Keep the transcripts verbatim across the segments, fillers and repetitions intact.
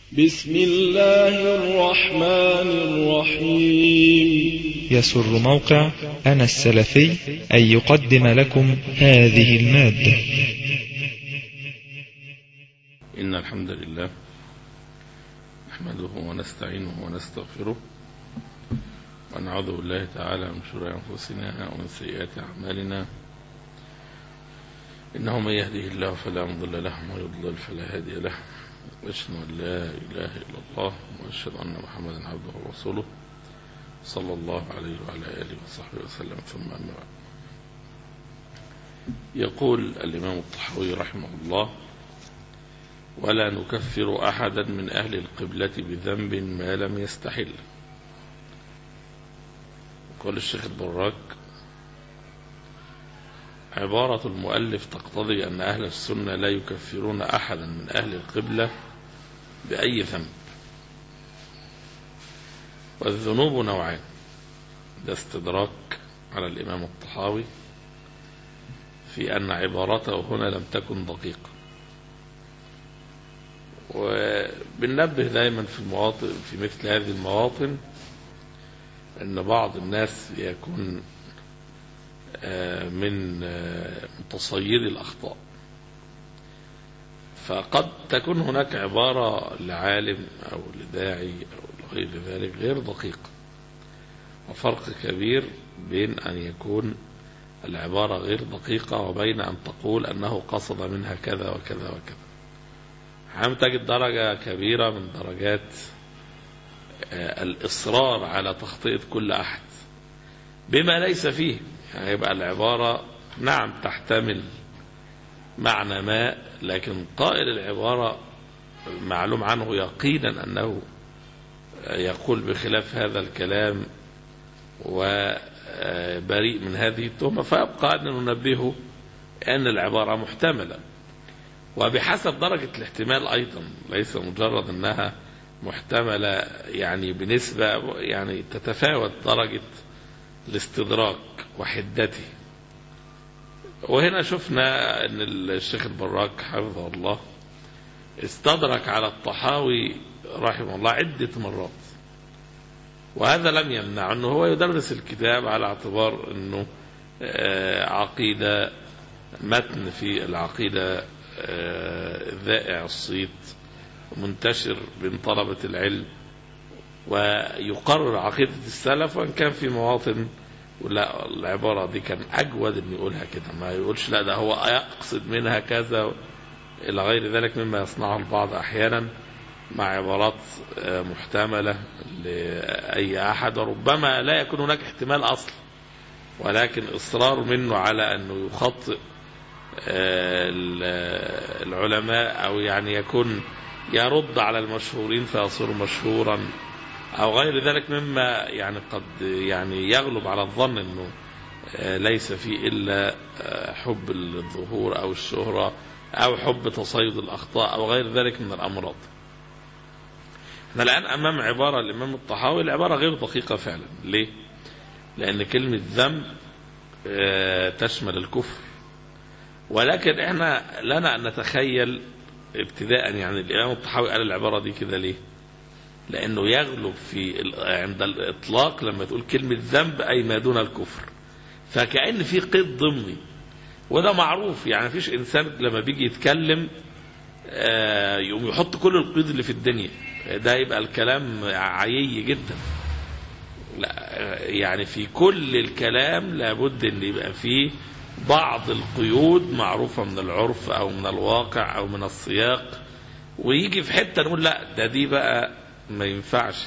بسم الله الرحمن الرحيم. يسر موقع أنا السلفي أن يقدم لكم هذه المادة. إن الحمد لله نحمده ونستعينه ونستغفره ونعوذ بالله تعالى من شرور أنفسنا ومن سيئات أعمالنا، إنه من يهده الله فلا مضل له ومن يضلل فلا هادي له، وأشهد أن لا إله إلا الله وأشهد أن محمدا عبده ورسوله صلى الله عليه وعلى آله وصحبه وسلم. ثم أما بعد، يقول الإمام الطحاوي رحمه الله: ولا نكفر أحدا من أهل القبلة بذنب ما لم يستحل. قال الشيخ البراك: عبارة المؤلف تقتضي أن أهل السنة لا يكفرون أحدا من أهل القبلة بأي ذنب، والذنوب نوعان. ده استدراك على الإمام الطحاوي في أن عبارته هنا لم تكن دقيقة، وبننبه دائما في المواطن في مثل هذه المواطن أن بعض الناس يكون من متصيدي الأخطاء، فقد تكون هناك عبارة لعالم أو لداعي أو لغير ذلك غير دقيقة، وفرق كبير بين أن يكون العبارة غير دقيقة وبين أن تقول أنه قصد منها كذا وكذا وكذا. عم تجد درجة كبيرة من درجات الإصرار على تخطئة كل أحد بما ليس فيه. يعني يبقى العبارة نعم تحتمل معنى ما، لكن قائل العبارة معلوم عنه يقينا أنه يقول بخلاف هذا الكلام وبريء من هذه التهمة، فيبقى أن ننبهه أن العبارة محتملة، وبحسب درجة الاحتمال أيضا، ليس مجرد أنها محتملة يعني بنسبة يعني تتفاوت درجة الاستدراك وحدته. وهنا شفنا أن الشيخ البراك حفظه الله استدرك على الطحاوي رحمه الله عدة مرات، وهذا لم يمنع أنه هو يدرس الكتاب على اعتبار أنه عقيدة متن في العقيدة ذائع الصيت منتشر بين طلبة العلم، ويقرر عقيدة السلف، وإن كان في مواطن لا العبارة دي كان أجود أن يقولها كده، ما يقولش لا ده هو يقصد منها كذا إلى غير ذلك مما يصنعه البعض أحيانا مع عبارات محتملة لأي أحد، وربما لا يكون هناك احتمال أصل، ولكن إصرار منه على أنه يخطئ العلماء، أو يعني يكون يرد على المشهورين فيصير مشهورا أو غير ذلك مما يعني قد يعني يغلب على الظن أنه ليس فيه إلا حب الظهور أو الشهرة أو حب تصيد الأخطاء أو غير ذلك من الأمراض. احنا الآن أمام عبارة الإمام الطحاوي، العبارة غير دقيقة فعلا. ليه؟ لأن كلمة ذنب تشمل الكفر، ولكن احنا لنا أن نتخيل ابتداء يعني الإمام الطحاوي قال العبارة دي كده ليه؟ لأنه يغلب في عند الإطلاق لما تقول كلمة ذنب أي ما دون الكفر، فكأن في قيد ضمني، وده معروف. يعني فيش إنسان لما بيجي يتكلم يقوم يحط كل القيود اللي في الدنيا، ده يبقى الكلام عيي جدا. لا، يعني في كل الكلام لابد أن يبقى فيه بعض القيود معروفة من العرف أو من الواقع أو من السياق، ويجي في حتة نقول لا ده دي بقى ما ينفعش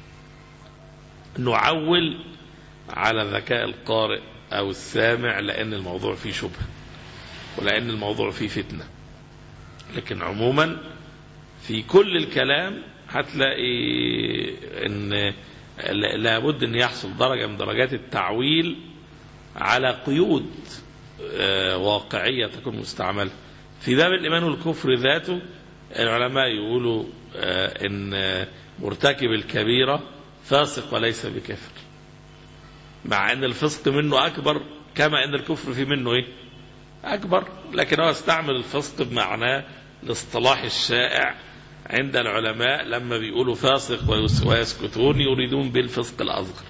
نعول على ذكاء القارئ أو السامع، لأن الموضوع فيه شبهة ولأن الموضوع فيه فتنة. لكن عموما في كل الكلام هتلاقي أن لابد أن يحصل درجة من درجات التعويل على قيود واقعية تكون مستعملة. في باب الإيمان والكفر ذاته العلماء يقولوا أن مرتكب الكبيرة فاسق وليس بكافر، مع أن الفسق منه أكبر كما أن الكفر في منه إيه؟ أكبر، لكن هو استعمل الفسق بمعناه الاصطلاح الشائع عند العلماء لما بيقولوا فاسق ويسكتون يريدون بالفسق الأصغر.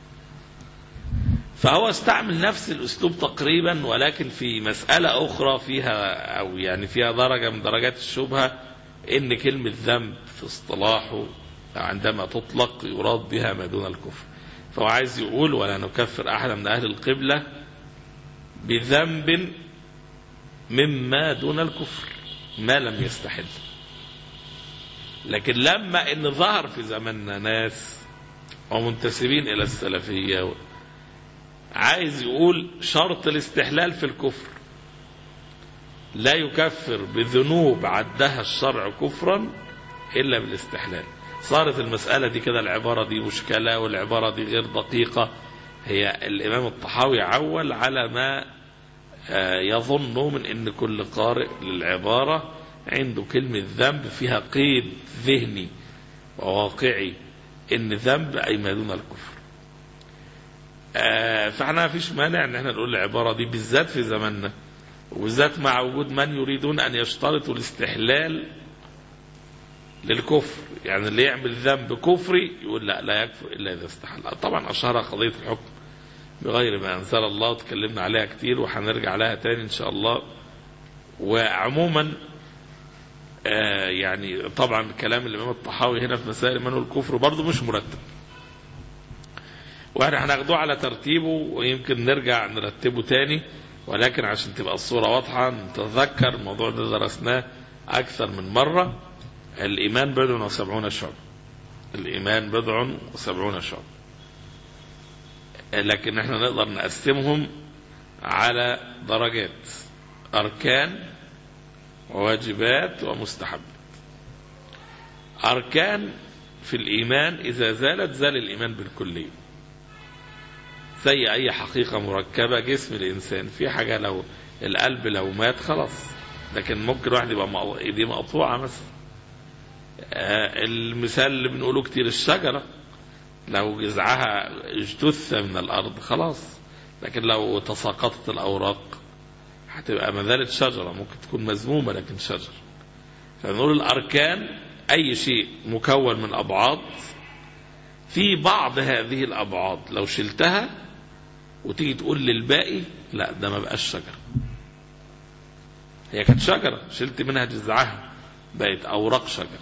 فهو استعمل نفس الأسلوب تقريبا، ولكن في مسألة أخرى فيها أو يعني فيها درجة من درجات الشبهة، إن كلمة ذنب في اصطلاحه عندما تطلق يراد بها ما دون الكفر. فهو عايز يقول ولا نكفر أحد من أهل القبلة بذنب مما دون الكفر ما لم يستحل. لكن لما إن ظهر في زماننا ناس ومنتسبين إلى السلفية عايز يقول شرط الاستحلال في الكفر، لا يكفر بذنوب عدها الشرع كفرا إلا بالاستحلال. صارت المسألة دي كده، العبارة دي مشكلة والعبارة دي غير دقيقة. هي الإمام الطحاوي عول على ما يظن من أن كل قارئ للعبارة عنده كلمة ذنب فيها قيد ذهني وواقعي، إن ذنب أي ما دون الكفر. فاحنا فيش مانع ان احنا نقول العبارة دي بالذات في زماننا، وبالذات مع وجود من يريدون ان يشترطوا الاستحلال للكفر. يعني اللي يعمل ذنب كفري يقول لا لا يكفر الا اذا استحل. طبعا اشهرها قضية الحكم بغير ما انزل الله، وتكلمنا عليها كتير وهنرجع لها تاني ان شاء الله. وعموما آه يعني طبعا كلام الامام الطحاوي هنا في مسائل من الكفر برضه مش مرتب، واحنا هناخدوه على ترتيبه ويمكن نرجع نرتبه تاني، ولكن عشان تبقى الصورة واضحة نتذكر الموضوع ده درسناه أكثر من مرة. الإيمان بضع وسبعون شعب، الإيمان بضع وسبعون شعب، لكن احنا نقدر نقسمهم على درجات: أركان وواجبات ومستحبات. أركان في الإيمان إذا زالت زال الإيمان بالكلية، زي أي حقيقة مركبة. جسم الإنسان في حاجة لو القلب لو مات خلاص، لكن ممكن واحد يبقى ايديه مقطوعة مثلا. آه المثال اللي بنقوله كتير الشجرة لو جذعها اجتث من الأرض خلاص، لكن لو تساقطت الأوراق هتبقى ما زالت شجرة، ممكن تكون مذمومة لكن شجرة. فنقول الأركان أي شيء مكون من أبعاد، في بعض هذه الأبعاد لو شلتها وتيجي تقول للباقي لا ده ما بقاش شجرة، هي كانت شجرة شلت منها جذعها بقت أوراق شجر.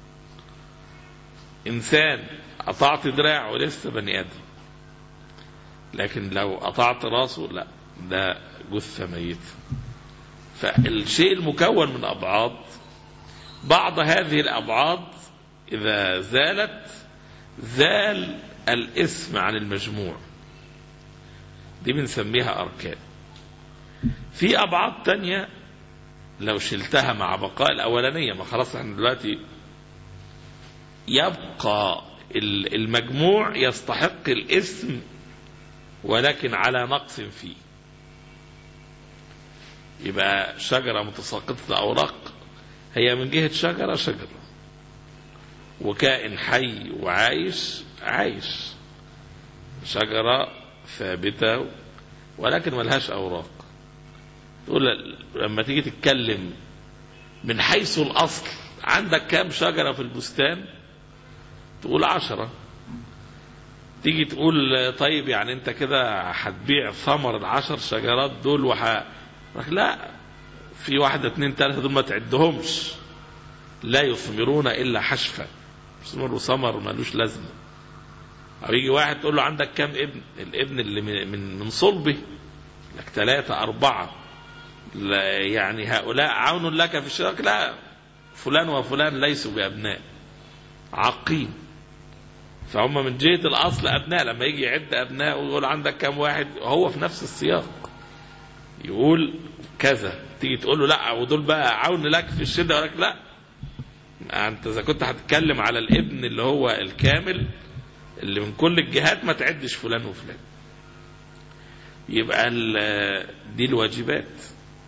إنسان قطعت دراعه ولسه بني آدم، لكن لو قطعت راسه لا ده جثة ميت. فالشيء المكون من أبعاد، بعض هذه الأبعاد إذا زالت زال الاسم عن المجموع، دي بنسميها أركان. في أبعاد تانية لو شلتها مع بقاء الأولانية، ما خلاص احنا دلوقتي يبقى المجموع يستحق الاسم ولكن على نقص فيه. يبقى شجرة متساقطة الأوراق هي من جهة شجرة شجرة، وكائن حي وعايش عايش، شجرة ثابتة ولكن ملهاش أوراق. تقول لما تيجي تتكلم من حيث الأصل عندك كام شجرة في البستان؟ تقول عشرة. تيجي تقول طيب يعني انت كده هتبيع ثمر العشر شجرات دول وح... لا، في واحدة اتنين تلاتة دول ما تعدهمش، لا يثمرون إلا حشفة، يثمروا ثمر مالوش لازمة. أو يجي واحد تقول له عندك كام ابن؟ الابن اللي من من صلبه لك ثلاثة أربعة، يعني هؤلاء عون لك في الشراك؟ لا، فلان وفلان ليسوا بأبناء عاقين، فهم من جهة الأصل أبناء. لما يجي يعد أبناء ويقول عندك كام واحد، هو في نفس السياق يقول كذا، تيجي تقول له لا ودول بقى عون لك في الشدة، ولك لا، أنت إذا كنت هتتكلم على الابن اللي هو الكامل اللي من كل الجهات ما تعدش فلان وفلان. يبقى دي الواجبات.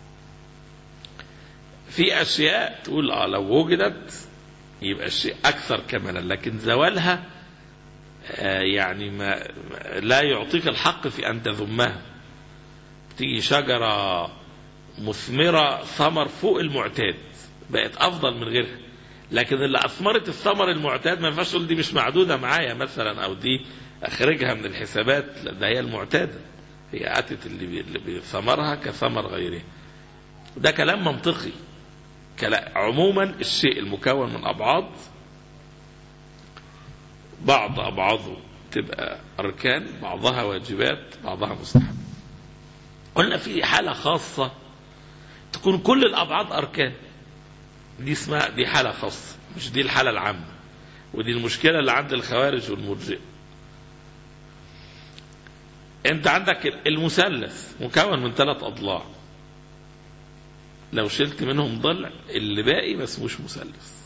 في أشياء تقول آه لو وجدت يبقى الشيء أكثر كمالا، لكن زوالها آه يعني ما لا يعطيك الحق في أن تذمها. تيجي شجرة مثمرة ثمر فوق المعتاد بقت أفضل من غيرها، لكن اللي أثمرت الثمر المعتاد ما ينفعش تقول دي مش معدودة معايا مثلا، أو دي أخرجها من الحسابات، ده هي المعتادة، هي أتت اللي بثمرها كثمر غيره. ده كلام منطقي. عموما الشيء المكون من أبعاد بعض أبعاضه تبقى أركان، بعضها واجبات، بعضها مستحب. قلنا في حالة خاصة تكون كل الأبعاد أركان، دي اسمها دي حالة خاصة، مش دي الحالة العامة، ودي المشكلة اللي عند الخوارج والمرجئة. انت عندك المثلث مكون من ثلاث أضلاع، لو شلت منهم ضلع اللي باقي ما اسموش مثلث.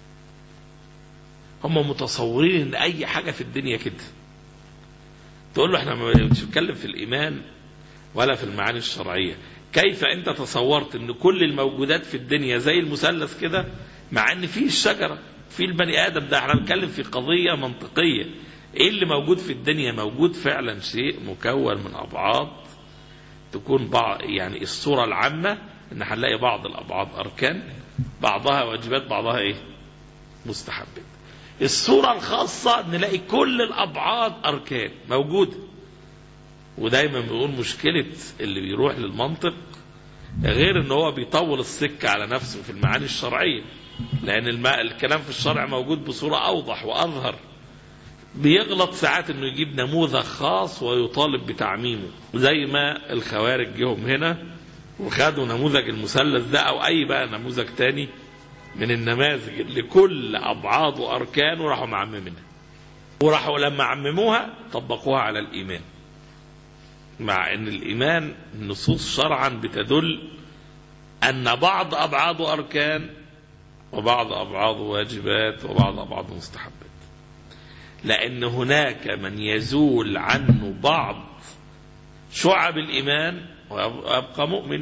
هم متصورين ان اي حاجة في الدنيا كده. تقول له احنا ما بنتكلم في الإيمان ولا في المعاني الشرعية، كيف انت تصورت ان كل الموجودات في الدنيا زي المثلث كده، مع ان في الشجرة في البني آدم؟ ده احنا بنتكلم في قضية منطقية. ايه اللي موجود في الدنيا؟ موجود فعلا شيء مكون من أبعاد تكون بعض، يعني الصورة العامة ان هنلاقي بعض الأبعاد أركان، بعضها واجبات، بعضها ايه؟ مستحبات. الصورة الخاصة نلاقي كل الأبعاد أركان موجودة. ودايما بيقول مشكلة اللي بيروح للمنطق غير ان هو بيطول السكة على نفسه في المعاني الشرعية، لأن الماء الكلام في الشرع موجود بصورة أوضح وأظهر. بيغلط ساعات انه يجيب نموذج خاص ويطالب بتعميمه، زي ما الخوارج جيهم هنا وخدوا نموذج المثلث ده او اي بقى نموذج تاني من النماذج اللي كل ابعاد واركان، وراحوا معممينها، وراحوا لما عمموها طبقوها على الايمان، مع ان الايمان النصوص شرعا بتدل ان بعض ابعاده اركان وبعض ابعاده واجبات وبعض ابعاده مستحبات. لأن هناك من يزول عنه بعض شعب الإيمان ويبقى مؤمن.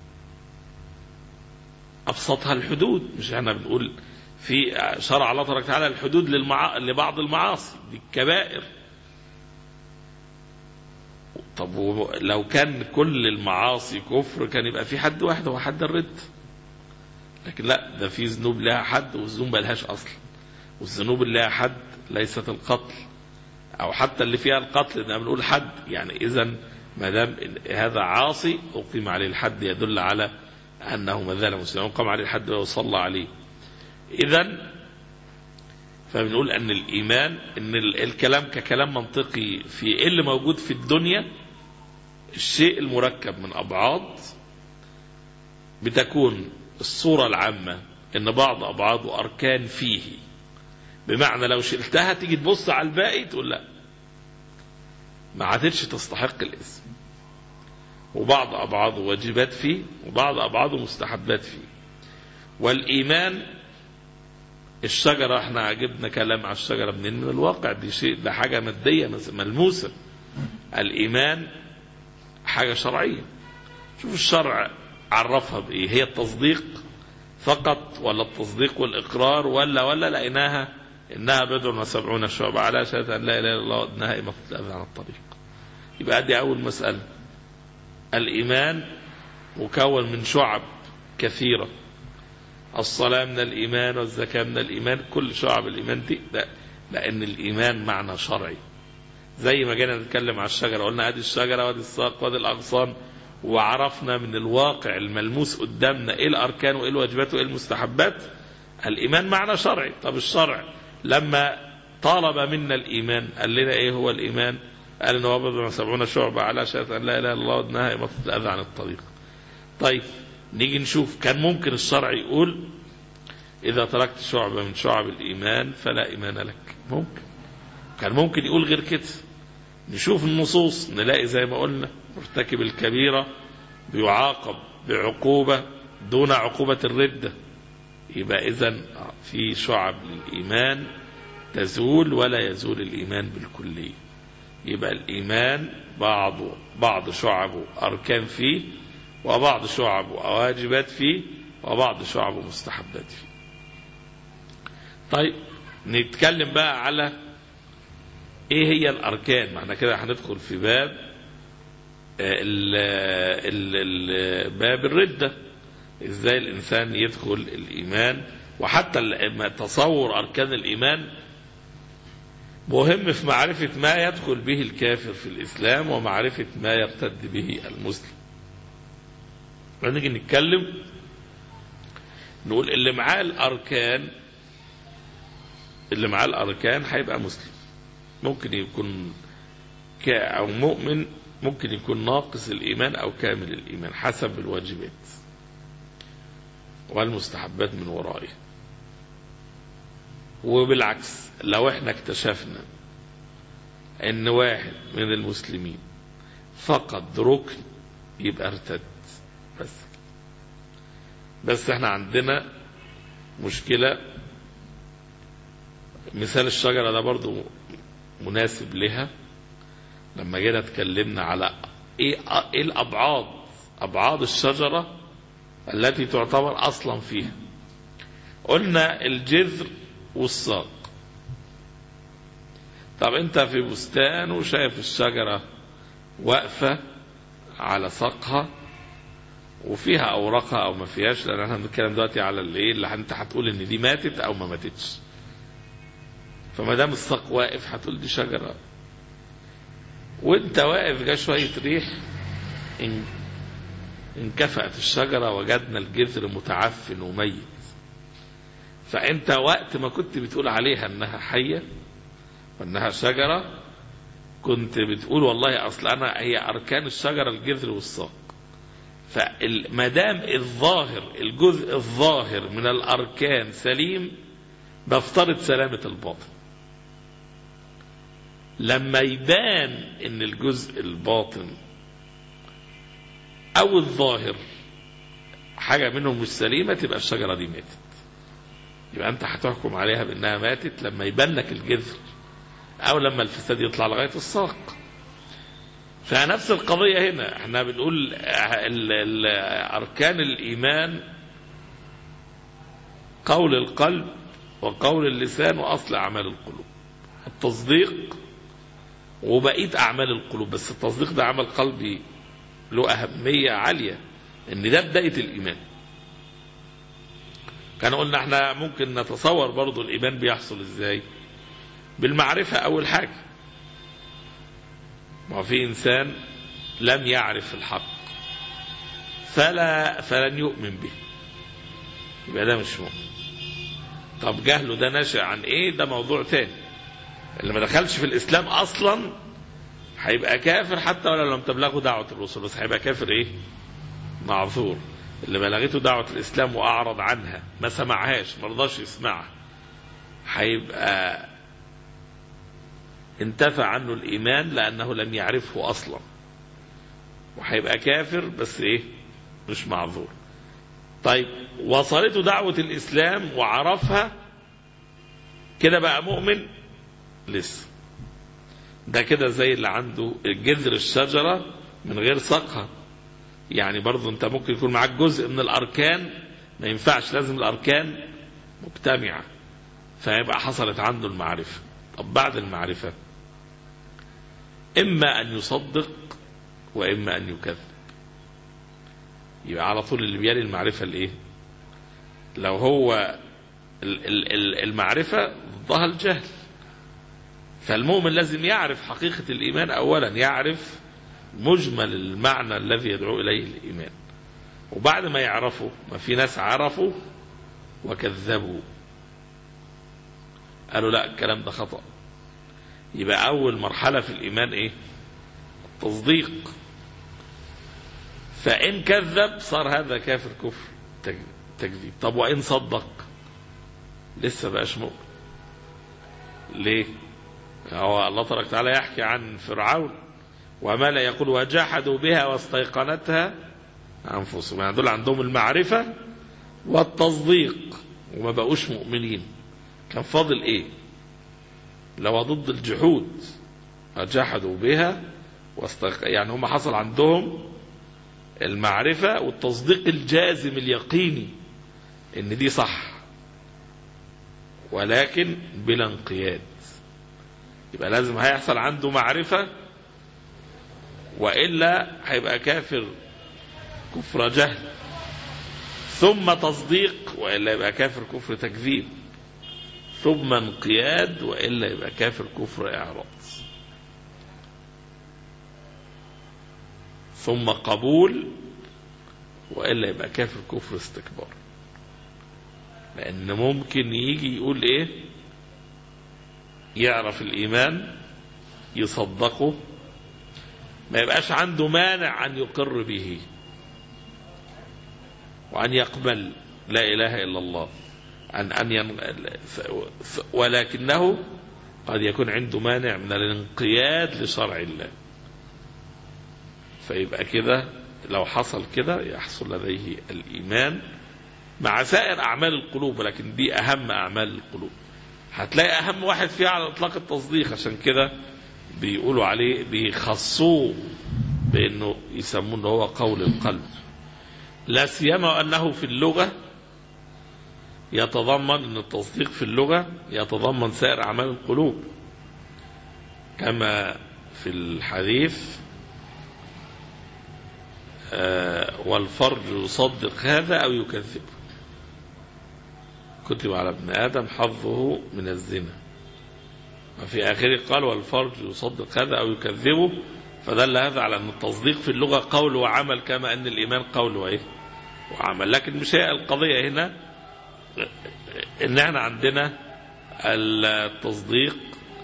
أبسطها الحدود، مش احنا بنقول في شرع الله تبارك وتعالى الحدود للمع... لبعض المعاصي دي الكبائر. طب لو كان كل المعاصي كفر كان يبقى في حد واحد هو حد الرد، لكن لا، ده في ذنوب لها حد والذنوب ما لهاش أصل، والذنوب اللي لها حد ليست القتل، أو حتى اللي فيها القتل ده بنقول حد. يعني إذن ما دام هذا عاصي أقيم عليه الحد يدل على أنه ما زال مسلما، قام عليه الحد وصلى عليه. إذن فبنقول أن الإيمان، أن الكلام ككلام منطقي في إيه اللي موجود في الدنيا، الشيء المركب من أبعاد بتكون الصورة العامة أن بعض أبعاده أركان فيه، بمعنى لو شلتها تيجي تبص على الباقي تقول لا، ما عادتش تستحق الاسم. وبعض أبعاده واجبات فيه وبعض أبعاده مستحبات فيه. والإيمان الشجرة، احنا جبنا كلام على الشجرة منين؟ من الواقع، دي شيء، ده حاجة مادية ملموسة. الإيمان حاجة شرعية. شوف الشرع عرفها بإيه؟ هي التصديق فقط ولا التصديق والإقرار ولا ولا لقيناها إنها بضع وسبعون شعبة على شهادة أن لا إله إلا الله وأنها إماطة الأذى عن الطريق. يبقى دي أول مسألة. الإيمان مكون من شعب كثيرة، الصلاة من الإيمان والزكاة من الإيمان، كل شعب الإيمان دي، لا، لأن الإيمان معنى شرعي. زي ما جينا نتكلم على الشجرة قلنا هذه الشجرة وهذه الساق وهذه الأغصان، وعرفنا من الواقع الملموس قدامنا إيه الأركان وإيه الواجبات وإيه المستحبات. الإيمان معنى شرعي. طب الشرع لما طالب منا الإيمان قال لنا إيه هو الإيمان؟ قال إنه بضع وسبعون شعبة على شهادة أن لا إله إلا الله وأنها إماطة الأذى عن الطريق. طيب نيجي نشوف، كان ممكن الشرع يقول إذا تركت شعبة من شعب الإيمان فلا إيمان لك، ممكن. كان ممكن يقول غير كده. نشوف النصوص نلاقي زي ما قلنا مرتكب الكبيرة بيعاقب بعقوبة دون عقوبة الردة. يبقى إذن في شعب للإيمان تزول ولا يزول الإيمان بالكلية. يبقى الإيمان بعض بعض شعبه أركان فيه وبعض شعبه واجبات فيه وبعض شعبه مستحبات فيه. طيب نتكلم بقى على ايه هي الاركان. معنى كده هندخل في باب ال ال ال باب الردة، ازاي الانسان يدخل الايمان وحتى تصور أركان الإيمان مهم في معرفة ما يدخل به الكافر في الإسلام ومعرفة ما يرتد به المسلم. نيجي نتكلم نقول اللي معاه الأركان اللي معاه الأركان هيبقى مسلم، ممكن يكون أو مؤمن، ممكن يكون ناقص الإيمان أو كامل الإيمان حسب الواجبات والمستحبات من ورائه. وبالعكس لو احنا اكتشفنا ان واحد من المسلمين فقد ركن يبقى ارتد بس. بس احنا عندنا مشكلة، مثال الشجرة ده برضو مناسب لها. لما جينا اتكلمنا على ايه, ايه الابعاد ابعاد الشجرة التي تعتبر اصلا فيها، قلنا الجذر والساق. طب انت في بستان وشايف الشجرة واقفة على ساقها وفيها اوراقها او ما فيهاش، لان احنا بنتكلم دلوقتي على الايه اللي انت هتقول ان دي ماتت او ما ماتتش. فما دام الساق واقف هتقول دي شجرة. وانت واقف جا شوية ريح ان انكفأت الشجرة، وجدنا الجذر متعفن وميت. فانت وقت ما كنت بتقول عليها انها حية وانها شجرة كنت بتقول والله اصل انا هي اركان الشجرة الجذر والساق. فما دام الظاهر الجزء الظاهر من الاركان سليم بفترض سلامة الباطن. لما يبان ان الجزء الباطن او الظاهر حاجة منهم مش سليمة تبقى الشجرة دي ماتت. يبقى انت هتحكم عليها بانها ماتت لما يبان لك الجذر او لما الفساد يطلع لغاية الساق. فنفس القضية هنا احنا بنقول اركان الايمان قول القلب وقول اللسان واصل اعمال القلوب. التصديق وبقية اعمال القلوب، بس التصديق ده عمل قلبي له اهمية عالية ان ده بداية الايمان. كان قلنا احنا ممكن نتصور برضو الايمان بيحصل ازاي؟ بالمعرفة اول حاجة. ما في انسان لم يعرف الحق فلا فلن يؤمن به، يبقى ده مش مؤمن. طب جهله ده ناشئ عن ايه؟ ده موضوع تاني. اللي ما دخلش في الاسلام اصلا هيبقى كافر حتى ولو لم تبلغه دعوة الرسل، بس هيبقى كافر ايه؟ معذور. اللي بلغته دعوة الاسلام واعرض عنها ما سمعهاش ما رضاش يسمعها هيبقى انتفى عنه الايمان لانه لم يعرفه اصلا، وهيبقى كافر بس ايه؟ مش معذور. طيب وصلته دعوة الاسلام وعرفها كده بقى مؤمن؟ لسه. ده كده زي اللي عنده جذر الشجرة من غير ساقها. يعني برضو انت ممكن يكون معاك جزء من الاركان ما ينفعش، لازم الاركان مجتمعة، فيبقى حصلت عنده المعرفة. طب بعد المعرفة اما ان يصدق واما ان يكذب. يبقى على طول اللي بيلي المعرفة الايه؟ لو هو المعرفة ضدها الجهل، فالمؤمن لازم يعرف حقيقة الإيمان أولا، يعرف مجمل المعنى الذي يدعو إليه الإيمان. وبعد ما يعرفوا، ما في ناس عرفوا وكذبوا قالوا لا الكلام ده خطأ. يبقى أول مرحلة في الإيمان إيه؟ التصديق. فإن كذب صار هذا كافر كفر تكذيب. طب وإن صدق لسه بقاش مؤمن. ليه؟ هو الله تبارك وتعالى يحكي عن فرعون وما لا يقول وجحدوا بها واستيقنتها أنفسهم، يعني دول عندهم المعرفة والتصديق وما بقوش مؤمنين. كان فاضل إيه؟ لو ضد الجحود وجحدوا بها واستيق... يعني هم حصل عندهم المعرفة والتصديق الجازم اليقيني إن دي صح، ولكن بلا انقياد. يبقى لازم هيحصل عنده معرفة وإلا هيبقى كافر كفر جهل. ثم تصديق وإلا يبقى كافر كفر تكذيب، ثم انقياد وإلا يبقى كافر كفر إعراض، ثم قبول وإلا يبقى كافر كفر استكبار. لأن ممكن يجي يقول إيه، يعرف الإيمان يصدقه ما يبقاش عنده مانع أن يقر به وأن يقبل لا إله إلا الله أن أن ين... ولكنه قد يكون عنده مانع من الانقياد لشرع الله، فيبقى كده لو حصل كده يحصل لديه الإيمان مع سائر أعمال القلوب، لكن دي أهم أعمال القلوب. هتلاقي أهم واحد فيها على إطلاق التصديق، عشان كده بيقولوا عليه بيخصوه بأنه يسمونه إنه هو قول القلب، لا سيما أنه في اللغة يتضمن أن التصديق في اللغة يتضمن سائر أعمال القلوب، كما في الحديث آه والفرج يصدق هذا أو يكذبه، كتب على ابن آدم حظه من الزنا، وفي آخره قال والفرج يصدق هذا أو يكذبه، فدل هذا على أن التصديق في اللغة قول وعمل كما أن الإيمان قول وإيه وعمل. لكن مش هي القضية هنا، إن احنا عندنا التصديق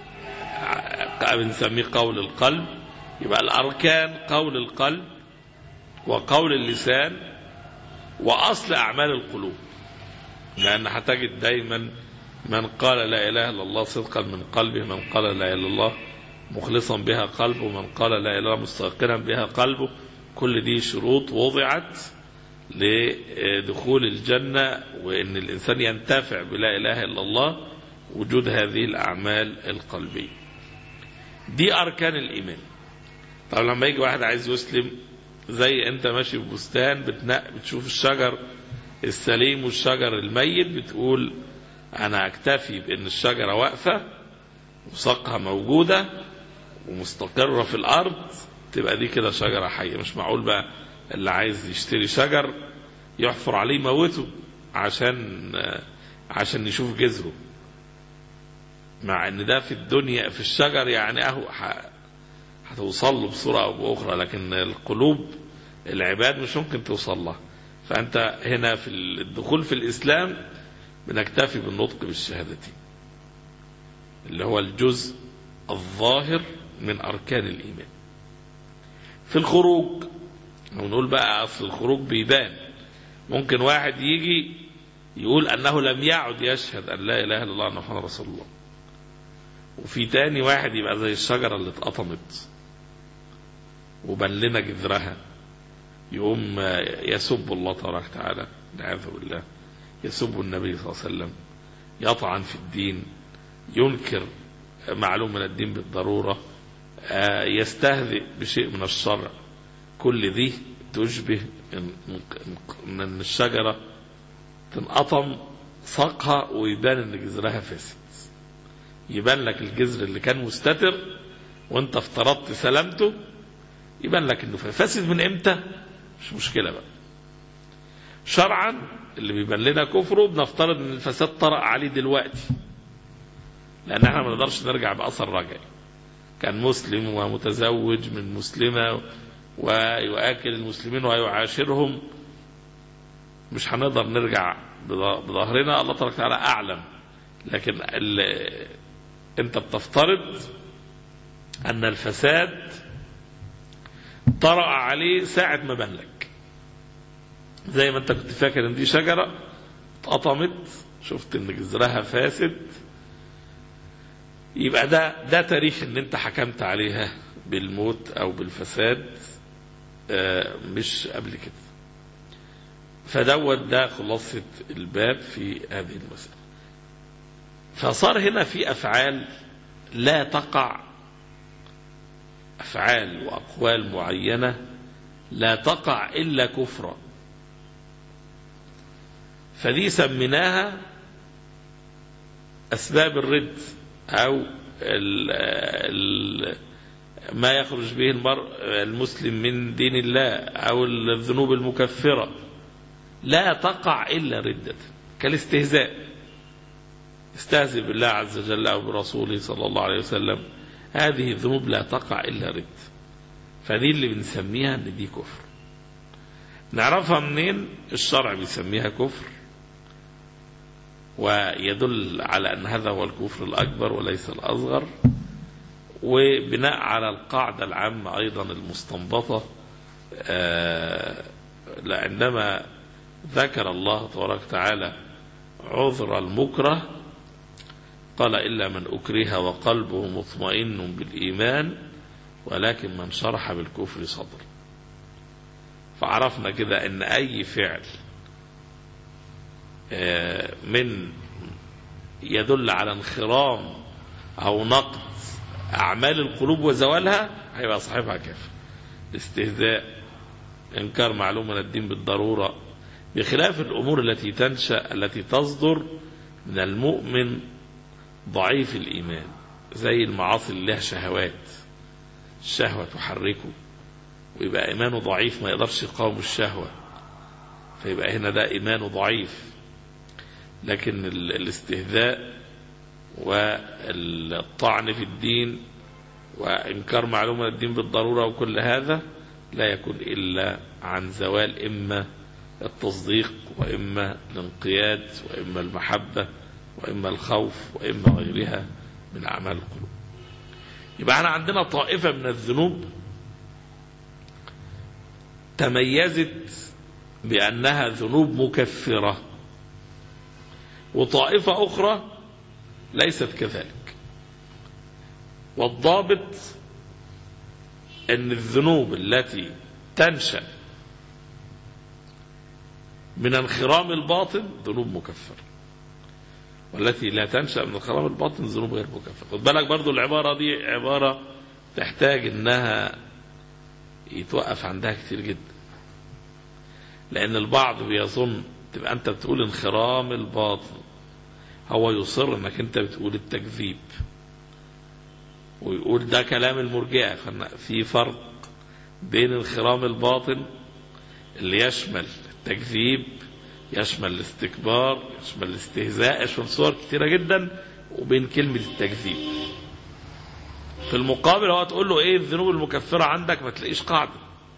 بنسميه قول القلب، يبقى الأركان قول القلب وقول اللسان وأصل أعمال القلوب، لأن هتجد دايما من قال لا إله إلا الله صدقا من قلبه، من قال لا إله إلا الله مخلصا بها قلبه، من قال لا إله إلا الله مستيقنا بها قلبه. كل دي شروط وضعت لدخول الجنة وإن الإنسان ينتفع بلا إله إلا الله، وجود هذه الأعمال القلبية دي أركان الإيمان. طب لما يجي واحد عايز يسلم، زي أنت ماشي في بستان بتنق بتشوف الشجر السليم والشجر الميت، بتقول أنا أكتفي بأن الشجرة واقفة وساقها موجودة ومستقرة في الأرض، تبقى دي كده شجرة حية. مش معقول بقى اللي عايز يشتري شجر يحفر عليه موته عشان عشان يشوف جذره، مع ان ده في الدنيا في الشجر يعني اهو هتوصل له بصورة او باخرى، لكن القلوب العباد مش ممكن توصل لها. فانت هنا في الدخول في الاسلام بنكتفي بالنطق بالشهادتين اللي هو الجزء الظاهر من اركان الايمان. في الخروج ونقول بقى اصل الخروج بيبان، ممكن واحد يجي يقول انه لم يعد يشهد ان لا اله الا الله ان محمد رسول الله، وفي تاني واحد يبقى زي الشجرة اللي اتقطمت وبان لنا جذرها، يقوم يسب الله تبارك وتعالى نعوذ بالله، يسب النبي صلى الله عليه وسلم، يطعن في الدين، ينكر معلوم من الدين بالضرورة، يستهزئ بشيء من الشرع. كل دي تشبه ان الشجرة تنقطم ساقها ويبان ان جذرها فاسد، يبان لك الجذر اللي كان مستتر وانت افترضت سلامته، يبان لك انه فاسد من امتى، مش مشكلة بقى. شرعا اللي بيبان لنا كفره بنفترض ان الفساد طرأ عليه دلوقتي، لان احنا ما نقدرش نرجع بأثر رجعي. كان مسلم ومتزوج من مسلمة ويؤكل المسلمين ويعاشرهم، مش هنقدر نرجع بظهرنا، الله تبارك وتعالى أعلم. لكن انت بتفترض ان الفساد طرأ عليه ساعة ما بان لك، زي ما انت كنت فاكر ان دي شجرة اتقطمت شفت ان جذرها فاسد، يبقى ده ده تاريخ ان انت حكمت عليها بالموت او بالفساد، مش قبل كده. فدوت ده خلاصة الباب في هذه المسألة. فصار هنا في أفعال لا تقع، أفعال وأقوال معينة لا تقع إلا كفرا، فدي سميناها أسباب الرد أو ال ال ما يخرج به المرء المسلم من دين الله، أو الذنوب المكفرة، لا تقع إلا ردة، كالاستهزاء، استهزئ بالله عز وجل أو برسوله صلى الله عليه وسلم، هذه الذنوب لا تقع إلا رد. فدي اللي بنسميها ان دي كفر. نعرفها منين؟ الشرع بيسميها كفر، ويدل على أن هذا هو الكفر الأكبر وليس الأصغر، وبناء على القاعدة العامة أيضا المستنبطة، عندما ذكر الله تبارك وتعالى عذر المكره قال إلا من أكره وقلبه مطمئن بالإيمان ولكن من شرح بالكفر صدر. فعرفنا كده أن أي فعل من يدل على انخرام أو نقض أعمال القلوب وزوالها هيبقى صاحبها كافر. الاستهزاء، إنكار معلوم من الدين بالضرورة، بخلاف الأمور التي تنشأ التي تصدر من المؤمن ضعيف الإيمان، زي المعاصي اللي لها شهوات، الشهوة تحركه ويبقى إيمانه ضعيف، ما يقدرش يقاوم الشهوة، فيبقى هنا ده إيمانه ضعيف. لكن الاستهزاء والطعن في الدين وإنكار معلومة الدين بالضرورة وكل هذا لا يكون إلا عن زوال إما التصديق وإما الانقياد وإما المحبة وإما الخوف وإما غيرها من أعمال القلوب. يبقى احنا عندنا طائفة من الذنوب تميزت بأنها ذنوب مكفرة، وطائفة أخرى ليست كذلك. والضابط أن الذنوب التي تنشأ من انخرام الباطن ذنوب مكفرة، والتي لا تنشأ من انخرام الباطن ذنوب غير مكفرة. خد بالك برضو العبارة دي عبارة تحتاج انها يتوقف عندها كتير جدا، لأن البعض بيظن تبقى أنت بتقول انخرام الباطن، هو يصر أنك أنت بتقول التكذيب ويقول ده كلام المرجئة. في فرق بين انخرام الباطن اللي يشمل التكذيب، يشمل الاستكبار، يشمل الاستهزاء، يشمل صور كتيرة جدا، وبين كلمة التكذيب. في المقابل هو تقول له ايه الذنوب المكفرة عندك، ما تلاقيش قاعدة.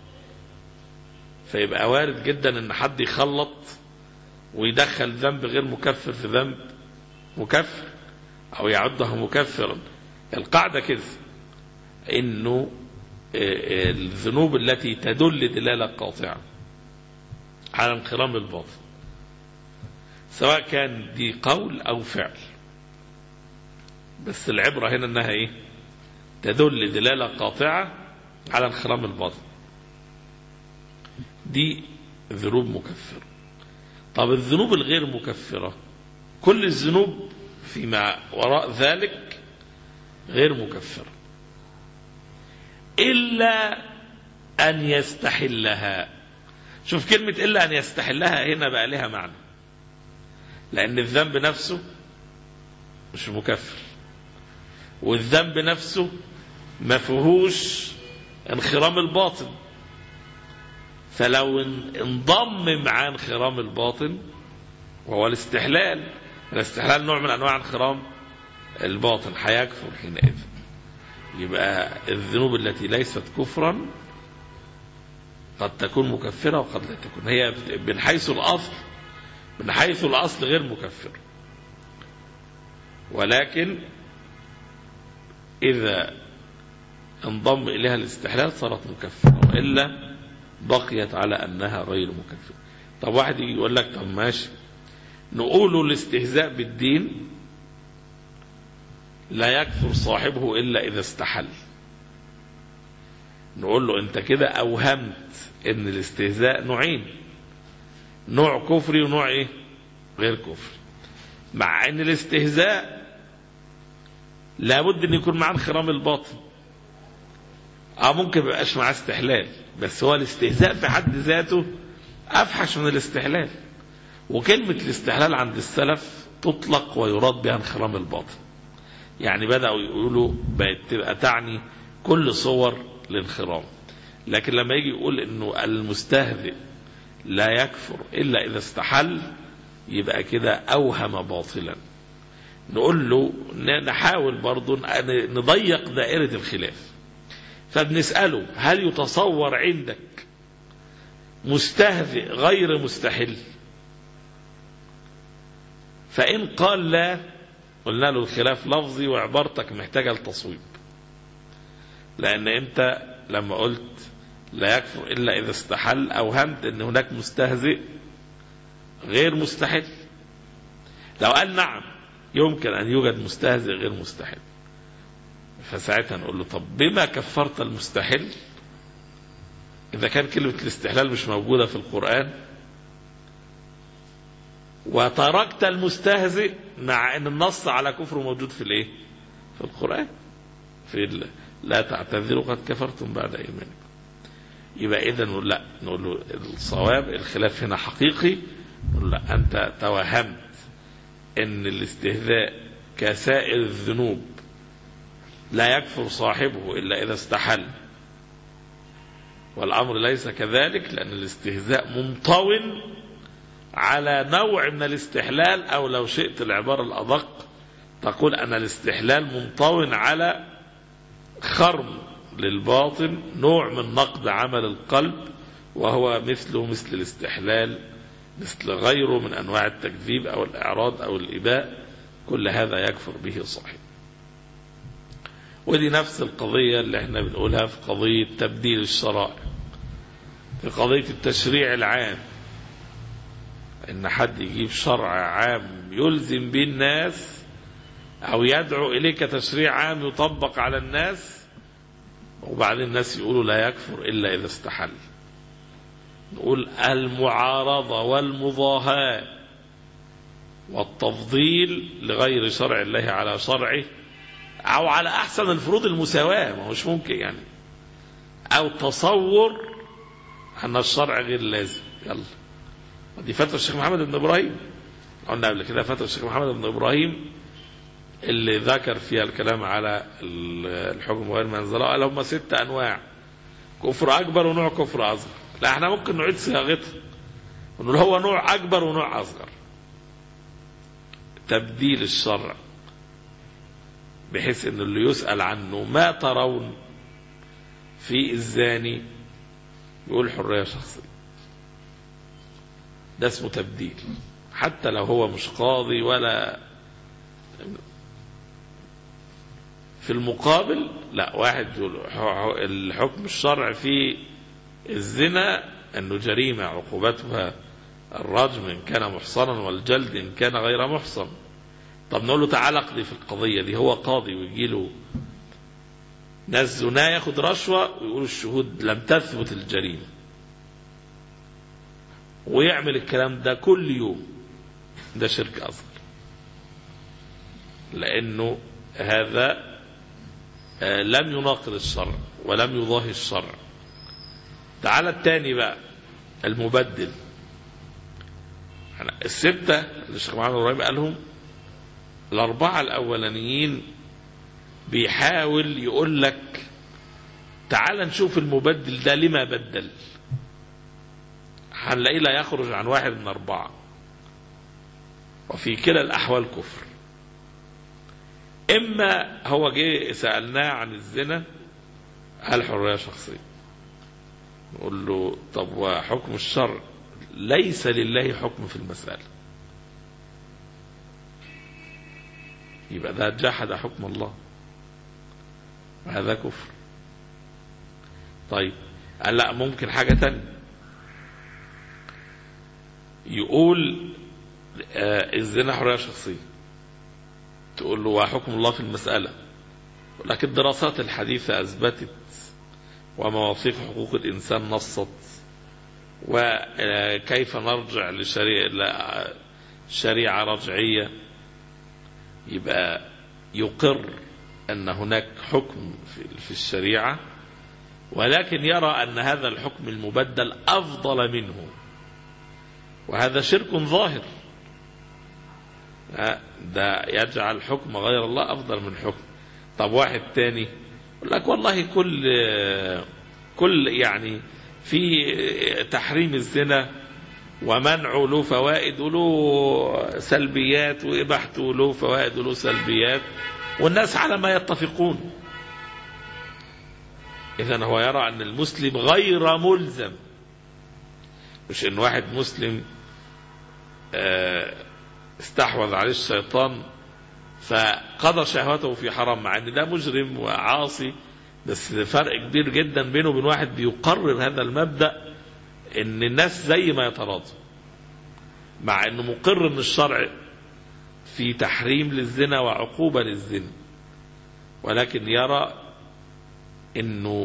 فيبقى وارد جدا ان حد يخلط ويدخل ذنب غير مكفر في ذنب مكفر او يعده مكفرا. القاعدة كده انه الذنوب التي تدل دلالة قاطعة على انخرام الباطن، سواء كان دي قول او فعل، بس العبرة هنا انها ايه؟ تدل دلالة قاطعة على انخرام الباطن، دي ذنوب مكفرة. طب الذنوب الغير مكفرة، كل الذنوب فيما وراء ذلك غير مكفرة إلا أن يستحلها. شوف كلمة إلا أن يستحلها هنا بقى لها معنى، لأن الذنب نفسه مش مكفر، والذنب نفسه ما فيهوش انخرام الباطن، فلو انضم مع انخرام الباطن وهو الاستحلال، الاستحلال نوع من أنواع انخرام الباطن، هيكفر حينئذ. يبقى الذنوب التي ليست كفرا قد تكون مكفرة وقد لا تكون، هي من حيث الأصل من حيث الأصل غير مكفر، ولكن إذا انضم إليها الاستحلال صارت مكفرة، وإلا بقيت على أنها غير مكفرة. طب واحد يجي يقول لك طب ماشي، نقول الاستهزاء بالدين لا يكفر صاحبه إلا إذا استحل. نقول له أنت كده أوهمت أن الاستهزاء نوعين، نوع كفري ونوع إيه؟ غير كفري، مع أن الاستهزاء لابد أن يكون معاه انخرام الباطن، أو ممكن ميبقاش معاه استحلال، بس هو الاستهزاء في حد ذاته أفحش من الاستحلال. وكلمة الاستحلال عند السلف تطلق ويراد بها انخرام الباطن، يعني بدأوا يقولوا بقت تبقى تعني كل صور الانخرام. لكن لما يجي يقول انه المستهزئ لا يكفر إلا إذا استحل، يبقى كده أوهم باطلا. نقول له نحاول برضو نضيق دائرة الخلاف، فبنسأله هل يتصور عندك مستهزئ غير مستحل؟ فإن قال لا، قلنا له الخلاف لفظي وعبارتك محتاجة التصويب، لأن أنت لما قلت لا يكفر إلا إذا استحل أوهمت أن هناك مستهزئ غير مستحل. لو قال نعم يمكن أن يوجد مستهزئ غير مستحل، فساعتها نقول له طب بما كفرت المستحل إذا كان كلمة الاستحلال مش موجودة في القرآن، وتركت المستهزئ مع أن النص على كفر موجود في الإيه؟ في القرآن، في لا تعتذروا قد كفرتم بعد إيمانكم. يبقى إذا نقول لا، نقول له الصواب الخلاف هنا حقيقي، نقول لا أنت توهمت أن الاستهزاء كسائر الذنوب لا يكفر صاحبه إلا إذا استحل، والأمر ليس كذلك، لأن الاستهزاء منطو على نوع من الاستحلال، أو لو شئت العبارة الأدق تقول أن الاستحلال منطو على خرم للباطن، نوع من نقد عمل القلب، وهو مثله مثل الاستحلال، مثل غيره من أنواع التكذيب أو الإعراض أو الإباء، كل هذا يكفر به صاحب. ودي نفس القضية اللي احنا بنقولها في قضية تبديل الشرائع، في قضية التشريع العام، ان حد يجيب شرع عام يلزم به الناس او يدعو اليه كتشريع عام يطبق على الناس، وبعدين الناس يقولوا لا يكفر الا اذا استحل. نقول المعارضة والمضاهاة والتفضيل لغير شرع الله على شرعه، او على احسن الفروض المساواة، ما هوش ممكن يعني، او تصور ان الشرع غير لازم. يلا دي فتوى الشيخ محمد بن ابراهيم، قلنا قبل كده فتوى الشيخ محمد بن ابراهيم اللي ذكر فيها الكلام على الحكم غير ما انزل الله، قال هم ست انواع: كفر اكبر ونوع كفر اصغر. لا احنا ممكن نعيد صياغتها ونقول هو نوع اكبر ونوع اصغر. تبديل الشرع بحيث ان اللي يسأل عنه ما ترون في الزاني يقول حرية شخصية، ده اسمه تبديل، حتى لو هو مش قاضي ولا. في المقابل لا، واحد الحكم الشرع في الزنا انه جريمة عقوبتها الرجم ان كان محصنا والجلد ان كان غير محصن. طب نقول له تعالى اقضي في القضية دي، هو قاضي ويجي له ناس زنا ياخد رشوة ويقول الشهود لم تثبت الجريمة، ويعمل الكلام ده كل يوم، ده شرك أصغر، لأنه هذا لم يناقض الشرع ولم يضاهي الشرع. تعالى الثاني بقى المبدل. الستة اللي الشيخ محمد ابراهيم قالهم، الأربعة الأولانيين بيحاول يقول لك تعال نشوف المبدل ده لما بدل، هنلاقيه لا يخرج عن واحد من أربعة، وفي كلا الأحوال كفر. إما هو جه سألناه عن الزنا هل حرية شخصية، نقول له طب وحكم الشرع؟ ليس لله حكم في المسألة، يبقى ده جحد حكم الله، هذا كفر. طيب قال لا، ممكن حاجة تانية، يقول آه الزنا حرية شخصية، تقول له وحكم الله في المسألة، لكن الدراسات الحديثة أثبتت ومواثيق حقوق الإنسان نصت، وكيف نرجع لشريعة رجعية، يبقى يقر أن هناك حكم في الشريعة، ولكن يرى أن هذا الحكم المبدل أفضل منه، وهذا شرك ظاهر، ده يجعل حكم غير الله أفضل من حكم. طب واحد تاني يقول لك والله كل كل يعني في تحريم الزنا ومنعه له فوائد وله سلبيات، وإباحته له فوائد وله سلبيات، والناس على ما يتفقون. إذن هو يرى أن المسلم غير ملزم، مش أن واحد مسلم استحوذ عليه الشيطان فقضى شهوته في حرام، مع أن ده مجرم وعاصي، بس فرق كبير جدا بينه وبين واحد بيقرر هذا المبدأ ان الناس زي ما يتراضوا، مع انه مقر ان الشرع في تحريم للزنا وعقوبة للزنا، ولكن يرى انه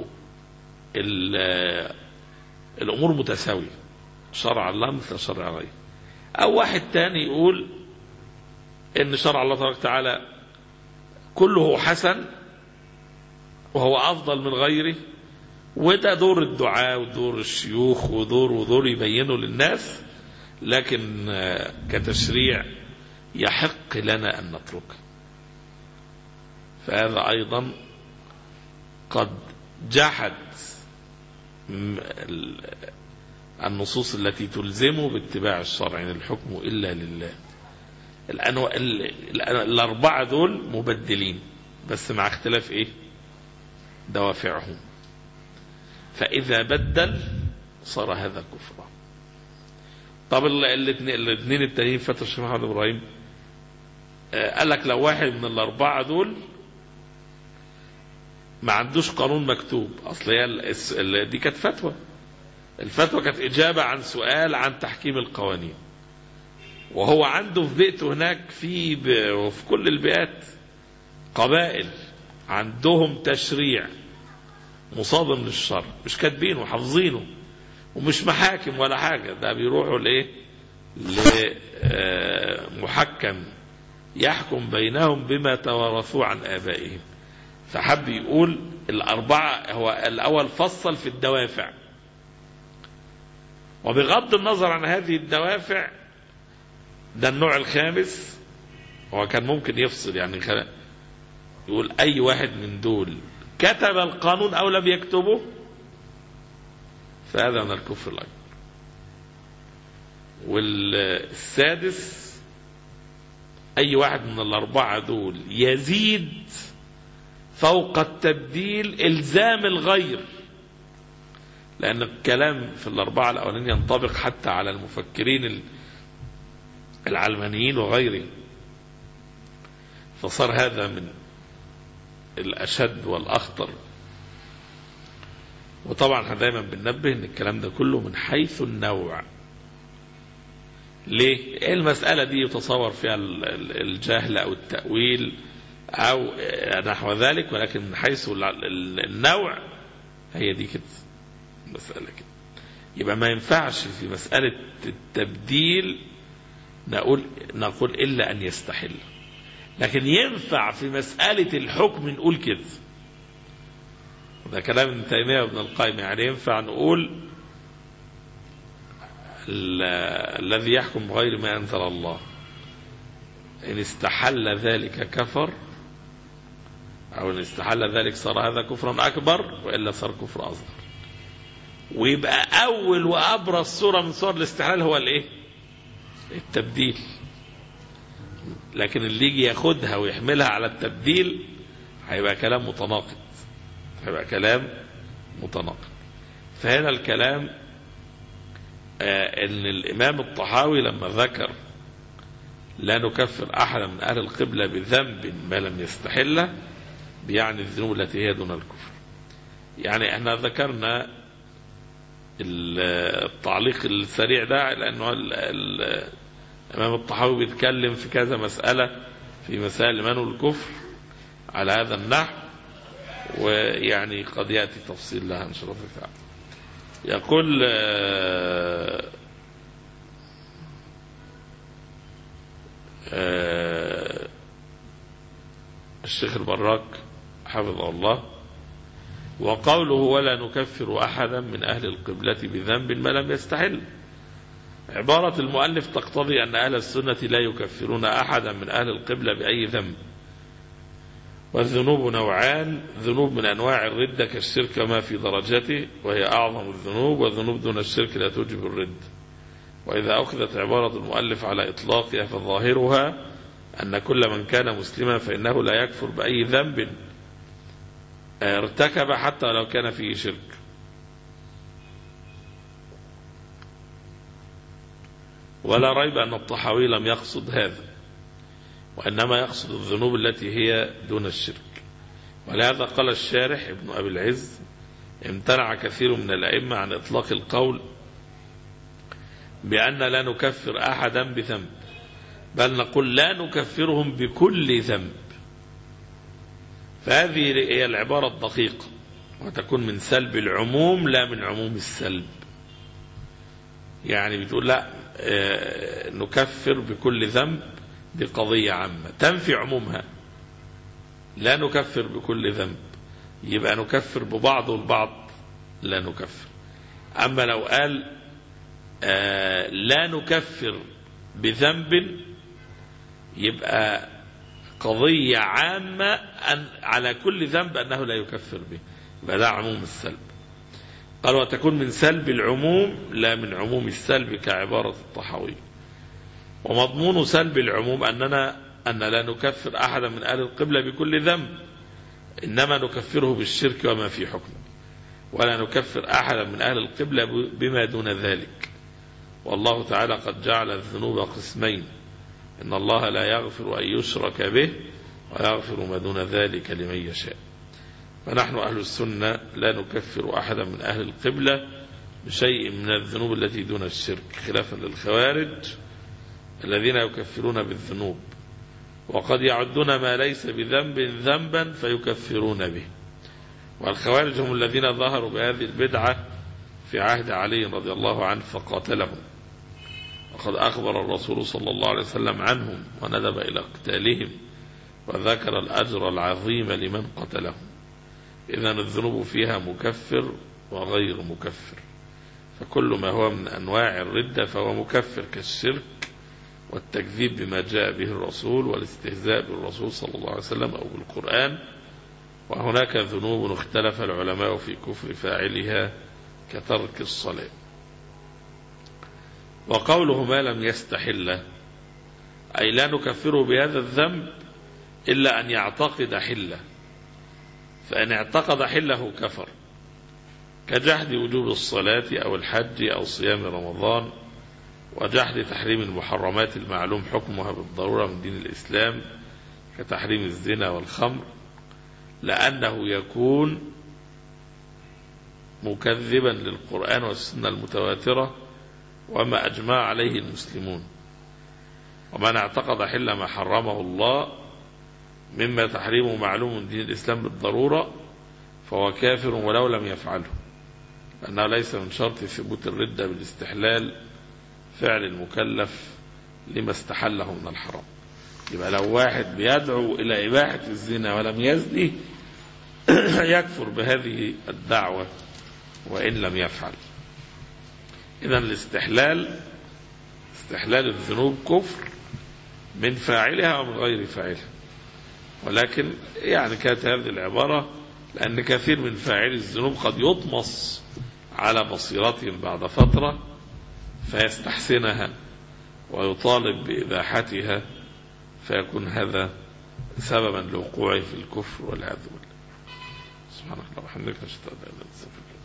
الامور متساوية، شرع الله مثل شرع غيره. او واحد تاني يقول ان شرع الله تبارك وتعالى كله حسن وهو افضل من غيره، وده دور الدعاء ودور الشيوخ ودور ودور يبينوا للناس، لكن كتشريع يحق لنا أن نتركه. فهذا أيضا قد جحد النصوص التي تلزمه باتباع الشرع، إن الحكم إلا لله. الأربعة دول مبدلين، بس مع اختلاف إيه؟ دوافعهم. فإذا بدل صار هذا كفرا. طب الاثنين التانيين فتح الشيخ محمد إبراهيم قال لك لو واحد من الأربعة دول ما عندوش قانون مكتوب، أصل هي دي كانت فتوى، الفتوى كانت إجابة عن سؤال عن تحكيم القوانين، وهو عنده في بيئته هناك في وفي كل البيئات قبائل عندهم تشريع مصادم للشرع، مش كاتبينه وحافظينه، ومش محاكم ولا حاجة، ده بيروحوا لإيه؟ لمحكم يحكم بينهم بما توارثوا عن آبائهم. فحب يقول الأربعة، هو الأول فصل في الدوافع، وبغض النظر عن هذه الدوافع ده النوع الخامس، هو كان ممكن يفصل، يعني يقول أي واحد من دول كتب القانون أو لم يكتبه فهذا من الكفر الأكبر. والسادس أي واحد من الأربعة دول يزيد فوق التبديل إلزام الغير، لأن الكلام في الأربعة الأولين ينطبق حتى على المفكرين العلمانيين وغيرهم، فصار هذا من الأشد والأخطر. وطبعا احنا دايما بننبه ان الكلام ده كله من حيث النوع. ليه؟ المسألة دي يتصور فيها الجهل أو التأويل أو نحو ذلك، ولكن من حيث النوع هي دي كده مسألة كده. يبقى ما ينفعش في مسألة التبديل نقول نقول إلا أن يستحل، لكن ينفع في مسألة الحكم نقول كده. ده كلام ابن تيمية وابن القيم، يعني ينفع نقول الذي يحكم بغير ما أنزل الله إن استحل ذلك كفر، أو إن استحل ذلك صار هذا كفرا أكبر، وإلا صار كفر أصغر. ويبقى أول وأبرز صورة من صور الاستحلال هو الإيه؟ التبديل. لكن اللي يجي ياخدها ويحملها على التبديل هيبقى كلام متناقض، هيبقى كلام متناقض. فهنا الكلام آه ان الامام الطحاوي لما ذكر لا نكفر احدا من اهل القبلة بذنب ما لم يستحله، بيعني الذنوب التي هي دون الكفر. يعني احنا ذكرنا التعليق السريع ده لانه الامام الطحاوي بيتكلم في كذا مسألة في مسائل الايمان والكفر على هذا النحو، ويعني قد يأتي تفصيل لها إن شاء الله تعالى. يقول آآ آآ الشيخ البراك حفظه الله: وقوله ولا نكفر أحدا من أهل القبلة بذنب ما لم يستحل، عبارة المؤلف تقتضي أن أهل السنة لا يكفرون أحدا من أهل القبلة بأي ذنب. والذنوب نوعان: ذنوب من أنواع الردة كالشرك وما في درجته وهي أعظم الذنوب، والذنوب دون الشرك لا توجب الرد. وإذا أخذت عبارة المؤلف على إطلاقها فظاهرها أن كل من كان مسلما فإنه لا يكفر بأي ذنب ارتكب حتى لو كان فيه شرك. ولا ريب أن الطحاوي لم يقصد هذا، وإنما يقصد الذنوب التي هي دون الشرك. ولهذا قال الشارح ابن أبي العز: امتنع كثير من الأئمة عن إطلاق القول بأن لا نكفر أحدا بذنب، بل نقول لا نكفرهم بكل ذنب. فهذه هي العبارة الدقيقة، وتكون من سلب العموم لا من عموم السلب. يعني بتقول لا نكفر بكل ذنب، دي قضية عامة تنفي عمومها. لا نكفر بكل ذنب يبقى نكفر ببعض والبعض لا نكفر. أما لو قال آه لا نكفر بذنب يبقى قضية عامة أن على كل ذنب أنه لا يكفر به، يبقى ده عموم السلب. قال وتكون من سلب العموم لا من عموم السلب كعبارة الطحاوي. ومضمون سلب العموم أننا أن لا نكفر أحدا من أهل القبلة بكل ذنب، إنما نكفره بالشرك وما في حكمه، ولا نكفر أحدا من أهل القبلة بما دون ذلك. والله تعالى قد جعل الذنوب قسمين: إن الله لا يغفر أن يشرك به ويغفر ما دون ذلك لمن يشاء. فنحن أهل السنة لا نكفر أحدا من أهل القبلة بشيء من الذنوب التي دون الشرك، خلافا للخوارج الذين يكفرون بالذنوب، وقد يعدون ما ليس بذنب ذنبا فيكفرون به. والخوارج هم الذين ظهروا بهذه البدعة في عهد علي رضي الله عنه فقاتلهم، وقد أخبر الرسول صلى الله عليه وسلم عنهم وندب إلى قتالهم وذكر الأجر العظيم لمن قتلهم. إذن الذنوب فيها مكفر وغير مكفر، فكل ما هو من أنواع الردة فهو مكفر، كالشرك والتكذيب بما جاء به الرسول والاستهزاء بالرسول صلى الله عليه وسلم أو بالقرآن. وهناك ذنوب اختلف العلماء في كفر فاعلها كترك الصلاة. وقوله ما لم يستحل أي لا نكفره بهذا الذنب إلا أن يعتقد حله، فإن اعتقد حله كفر، كجحد وجوب الصلاة أو الحج أو صيام رمضان، وجحد تحريم المحرمات المعلوم حكمها بالضرورة من دين الإسلام كتحريم الزنا والخمر، لأنه يكون مكذبا للقرآن والسنة المتواترة وما أجمع عليه المسلمون. ومن اعتقد حل ما حرمه الله مما تحريمه معلوم من دين الإسلام بالضرورة فهو كافر ولو لم يفعله، لأنه ليس من شرط ثبوت الردة بالاستحلال فعل المكلف لما استحله من الحرام. يبقى لو واحد بيدعو إلى إباحة الزنا ولم يزني يكفر بهذه الدعوة وإن لم يفعل. إذن الاستحلال استحلال الذنوب كفر من فاعلها ومن غير فاعلها. ولكن يعني كانت هذه العبارة لأن كثير من فاعل الذنوب قد يطمس على بصيرتهم بعد فترة فيستحسنها ويطالب بإباحتها، فيكون هذا سببا لوقوعه في الكفر والعياذ بالله. سبحانك اللهم وبحمدك، نشهد أن لا إله إلا أنت.